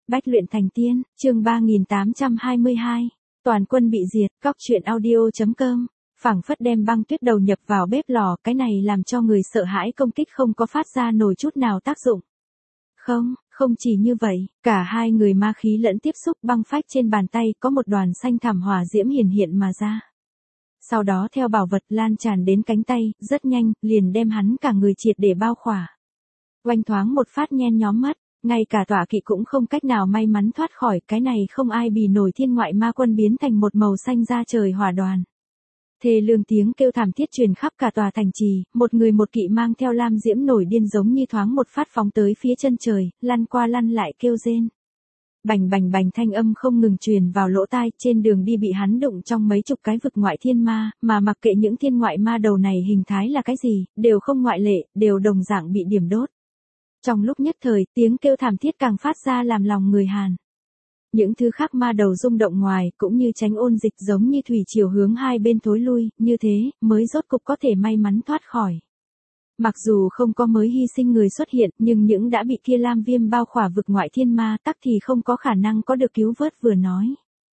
Bách luyện thành tiên, chương 3822. Toàn quân bị diệt, góc truyện audio.com. Phảng phất đem băng tuyết đầu nhập vào bếp lò, cái này làm cho người sợ hãi công kích không có phát ra nổi chút nào tác dụng. Không chỉ như vậy, cả hai người ma khí lẫn tiếp xúc, băng phách trên bàn tay có một đoàn xanh thẳm hỏa diễm hiển hiện mà ra. Sau đó theo bảo vật lan tràn đến cánh tay, rất nhanh, liền đem hắn cả người triệt để bao khỏa. Oanh thoáng một phát nhen nhóm mất, ngay cả tọa kỵ cũng không cách nào may mắn thoát khỏi, cái này không ai bì nổi thiên ngoại ma quân biến thành một màu xanh da trời hỏa đoàn. Thê lương tiếng kêu thảm thiết truyền khắp cả tòa thành trì, một người một kỵ mang theo lam diễm nổi điên giống như thoáng một phát phóng tới phía chân trời, lăn qua lăn lại kêu rên. Bành bành bành thanh âm không ngừng truyền vào lỗ tai, trên đường đi bị hắn đụng trong mấy chục cái vực ngoại thiên ma, mà mặc kệ những thiên ngoại ma đầu này hình thái là cái gì, đều không ngoại lệ, đều đồng dạng bị điểm đốt. Trong lúc nhất thời, tiếng kêu thảm thiết càng phát ra làm lòng người Hàn. Những thứ khác ma đầu rung động ngoài, cũng như tránh ôn dịch giống như thủy chiều hướng hai bên thối lui, như thế, mới rốt cục có thể may mắn thoát khỏi. Mặc dù không có mới hy sinh người xuất hiện, nhưng những đã bị kia lam viêm bao khỏa vực ngoại thiên ma tắc thì không có khả năng có được cứu vớt vừa nói.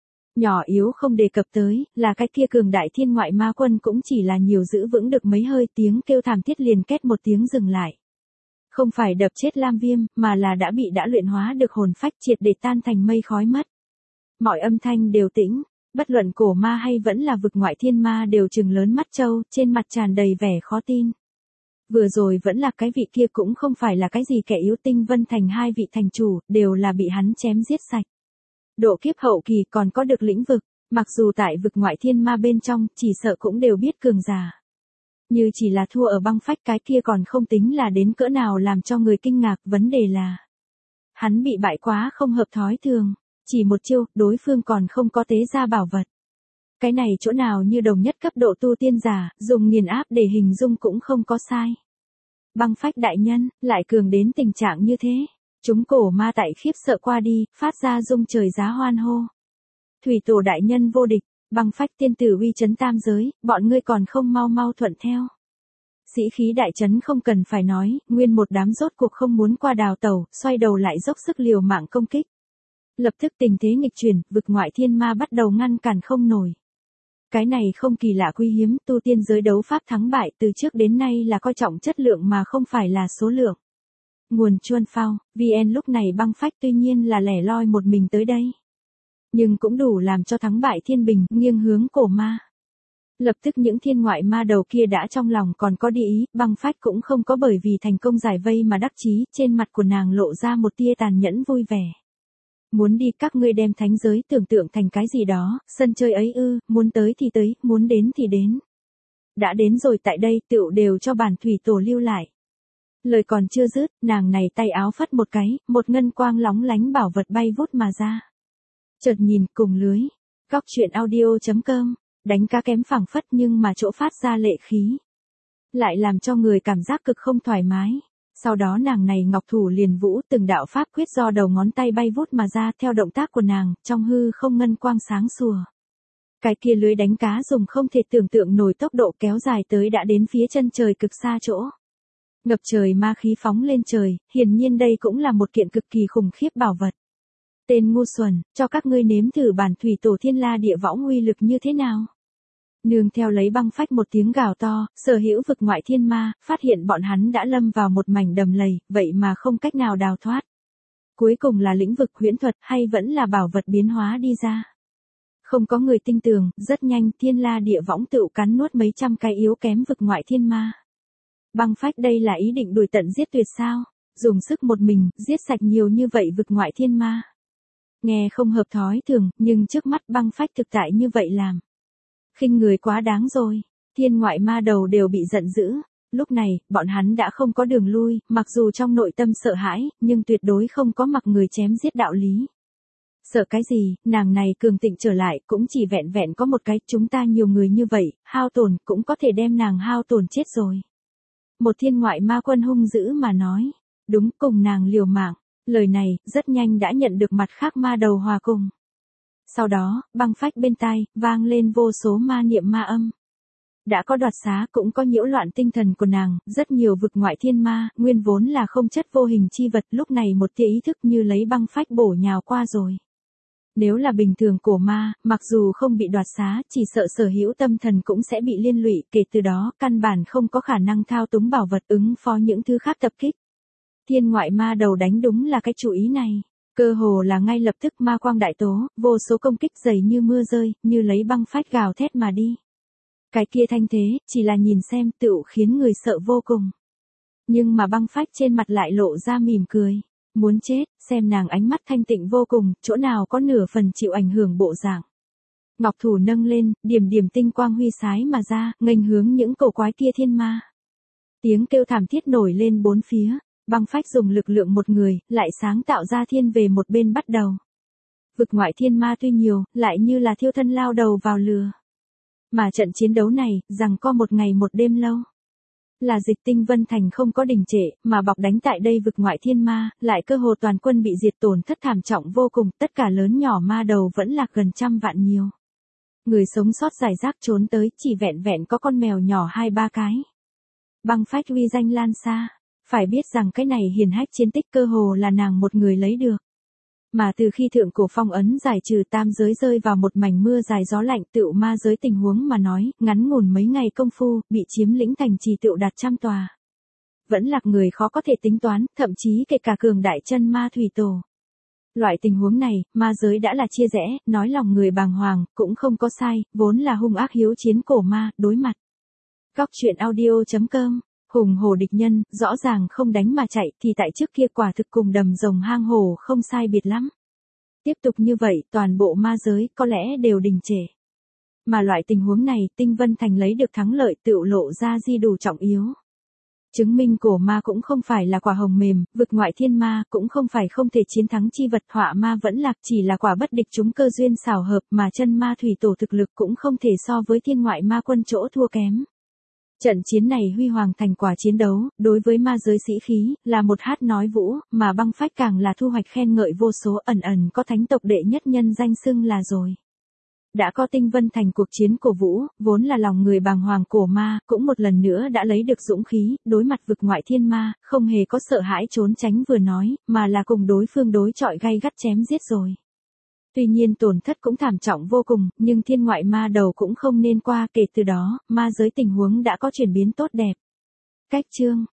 Nhỏ yếu không đề cập tới, là cái kia cường đại thiên ngoại ma quân cũng chỉ là nhiều giữ vững được mấy hơi, tiếng kêu thảm thiết liền két một tiếng dừng lại. Không phải đập chết lam viêm, mà là đã luyện hóa được hồn phách triệt để tan thành mây khói mất. Mọi âm thanh đều tĩnh, bất luận cổ ma hay vẫn là vực ngoại thiên ma đều trừng lớn mắt trâu, trên mặt tràn đầy vẻ khó tin. Vừa rồi vẫn là cái vị kia cũng không phải là cái gì kẻ yếu, Tinh Vân thành hai vị thành chủ, đều là bị hắn chém giết sạch. Độ kiếp hậu kỳ còn có được lĩnh vực, mặc dù tại vực ngoại thiên ma bên trong, chỉ sợ cũng đều biết cường giả. Như chỉ là thua ở băng phách, cái kia còn không tính là đến cỡ nào làm cho người kinh ngạc, vấn đề là hắn bị bại quá không hợp thói thường, chỉ một chiêu, đối phương còn không có tế ra bảo vật. Cái này chỗ nào như đồng nhất cấp độ tu tiên giả, dùng nghiền áp để hình dung cũng không có sai. Băng phách đại nhân, lại cường đến tình trạng như thế. Chúng cổ ma tại khiếp sợ qua đi, phát ra rung trời giá hoan hô. Thủy tổ đại nhân vô địch, băng phách tiên tử uy chấn tam giới, bọn ngươi còn không mau mau thuận theo. Sĩ khí đại trấn không cần phải nói, nguyên một đám rốt cuộc không muốn qua đào tẩu, xoay đầu lại dốc sức liều mạng công kích. Lập tức tình thế nghịch chuyển, vực ngoại thiên ma bắt đầu ngăn cản không nổi. Cái này không kỳ lạ quý hiếm, tu tiên giới đấu pháp thắng bại từ trước đến nay là coi trọng chất lượng mà không phải là số lượng. Nguồn Chuan Phao, VN lúc này băng phách tuy nhiên là lẻ loi một mình tới đây. Nhưng cũng đủ làm cho thắng bại thiên bình, nghiêng hướng cổ ma. Lập tức những thiên ngoại ma đầu kia đã trong lòng còn có đi ý, băng phách cũng không có bởi vì thành công giải vây mà đắc chí, trên mặt của nàng lộ ra một tia tàn nhẫn vui vẻ. Muốn đi các ngươi đem thánh giới tưởng tượng thành cái gì đó, sân chơi ấy ư, muốn tới thì tới, muốn đến thì đến. Đã đến rồi tại đây, tựu đều cho bản thủy tổ lưu lại. Lời còn chưa dứt, nàng này tay áo phất một cái, một ngân quang lóng lánh bảo vật bay vút mà ra. Chợt nhìn cùng lưới, góc truyện audio.com, đánh cá kém phảng phất nhưng mà chỗ phát ra lệ khí. Lại làm cho người cảm giác cực không thoải mái. Sau đó nàng này ngọc thủ liền vũ, từng đạo pháp quyết do đầu ngón tay bay vút mà ra, theo động tác của nàng, trong hư không ngân quang sáng sủa. Cái kia lưới đánh cá dùng không thể tưởng tượng nổi tốc độ kéo dài tới đã đến phía chân trời cực xa chỗ. Ngập trời ma khí phóng lên trời, hiển nhiên đây cũng là một kiện cực kỳ khủng khiếp bảo vật. Tên ngu xuẩn, cho các ngươi nếm thử bản thủy tổ thiên la địa võng uy lực như thế nào. Nương theo lấy băng phách một tiếng gào to, sở hữu vực ngoại thiên ma, phát hiện bọn hắn đã lâm vào một mảnh đầm lầy, vậy mà không cách nào đào thoát. Cuối cùng là lĩnh vực huyễn thuật hay vẫn là bảo vật biến hóa đi ra. Không có người tin tưởng, rất nhanh thiên la địa võng tự cắn nuốt mấy trăm cái yếu kém vực ngoại thiên ma. Băng phách đây là ý định đuổi tận giết tuyệt sao, dùng sức một mình, giết sạch nhiều như vậy vực ngoại thiên ma. Nghe không hợp thói thường, nhưng trước mắt băng phách thực tại như vậy làm. Khinh người quá đáng rồi, thiên ngoại ma đầu đều bị giận dữ, lúc này, bọn hắn đã không có đường lui, mặc dù trong nội tâm sợ hãi, nhưng tuyệt đối không có mặc người chém giết đạo lý. Sợ cái gì, nàng này cường tịnh trở lại, cũng chỉ vẹn vẹn có một cái, chúng ta nhiều người như vậy, hao tổn, cũng có thể đem nàng hao tổn chết rồi. Một thiên ngoại ma quân hung dữ mà nói, đúng cùng nàng liều mạng, lời này, rất nhanh đã nhận được mặt khác ma đầu hòa cùng. Sau đó, băng phách bên tai, vang lên vô số ma niệm ma âm. Đã có đoạt xá cũng có nhiễu loạn tinh thần của nàng, rất nhiều vực ngoại thiên ma, nguyên vốn là không chất vô hình chi vật, lúc này một tia ý thức như lấy băng phách bổ nhào qua rồi. Nếu là bình thường cổ ma, mặc dù không bị đoạt xá, chỉ sợ sở hữu tâm thần cũng sẽ bị liên lụy, kể từ đó, căn bản không có khả năng thao túng bảo vật ứng phó những thứ khác tập kích. Thiên ngoại ma đầu đánh đúng là cái chủ ý này. Cơ hồ là ngay lập tức ma quang đại tố, vô số công kích dày như mưa rơi, như lấy băng phách gào thét mà đi. Cái kia thanh thế, chỉ là nhìn xem tựu khiến người sợ vô cùng. Nhưng mà băng phách trên mặt lại lộ ra mỉm cười. Muốn chết, xem nàng ánh mắt thanh tịnh vô cùng, chỗ nào có nửa phần chịu ảnh hưởng bộ dạng. Ngọc thủ nâng lên, điểm điểm tinh quang huy sái mà ra, nghênh hướng những cổ quái kia thiên ma. Tiếng kêu thảm thiết nổi lên bốn phía, băng phách dùng lực lượng một người, lại sáng tạo ra thiên về một bên bắt đầu. Vực ngoại thiên ma tuy nhiều, lại như là thiêu thân lao đầu vào lửa. Mà trận chiến đấu này, rằng có một ngày một đêm lâu. Là Dịch Tinh Vân Thành không có đình trệ, mà bọc đánh tại đây vực ngoại thiên ma, lại cơ hồ toàn quân bị diệt tổn thất thảm trọng vô cùng, tất cả lớn nhỏ ma đầu vẫn lạc gần 100 vạn nhiều. Người sống sót giải rác trốn tới, chỉ vẹn vẹn có con mèo nhỏ 2-3 cái. Băng phách uy danh lan xa, phải biết rằng cái này hiển hách chiến tích cơ hồ là nàng một người lấy được. Mà từ khi thượng cổ phong ấn giải trừ tam giới rơi vào một mảnh mưa dài gió lạnh tựu ma giới tình huống mà nói, ngắn ngủn mấy ngày công phu, bị chiếm lĩnh thành trì tựu đạt 100 tòa. Vẫn là người khó có thể tính toán, thậm chí kể cả cường đại chân ma thủy tổ. Loại tình huống này, ma giới đã là chia rẽ, nói lòng người bàng hoàng, cũng không có sai, vốn là hung ác hiếu chiến cổ ma, đối mặt. Góc truyện audio.com Hùng hổ địch nhân, rõ ràng không đánh mà chạy thì tại trước kia quả thực cùng đầm rồng hang hổ không sai biệt lắm. Tiếp tục như vậy, toàn bộ ma giới có lẽ đều đình trệ. Mà loại tình huống này, Tinh Vân Thành lấy được thắng lợi tựu lộ ra di đủ trọng yếu. Chứng minh cổ ma cũng không phải là quả hồng mềm, vực ngoại thiên ma cũng không phải không thể chiến thắng chi vật, họa ma vẫn lạc chỉ là quả bất địch chúng cơ duyên xảo hợp, mà chân ma thủy tổ thực lực cũng không thể so với thiên ngoại ma quân chỗ thua kém. Trận chiến này huy hoàng thành quả chiến đấu, đối với ma giới sĩ khí, là một hát nói vũ, mà băng phách càng là thu hoạch khen ngợi vô số, ẩn ẩn có thánh tộc đệ nhất nhân danh xưng là rồi. Đã có Tinh Vân Thành cuộc chiến cổ vũ, vốn là lòng người bàng hoàng cổ ma, cũng một lần nữa đã lấy được dũng khí, đối mặt vực ngoại thiên ma, không hề có sợ hãi trốn tránh vừa nói, mà là cùng đối phương đối chọi gay gắt chém giết rồi. Tuy nhiên tổn thất cũng thảm trọng vô cùng, nhưng thiên ngoại ma đầu cũng không nên qua, kể từ đó, ma giới tình huống đã có chuyển biến tốt đẹp. Cách chương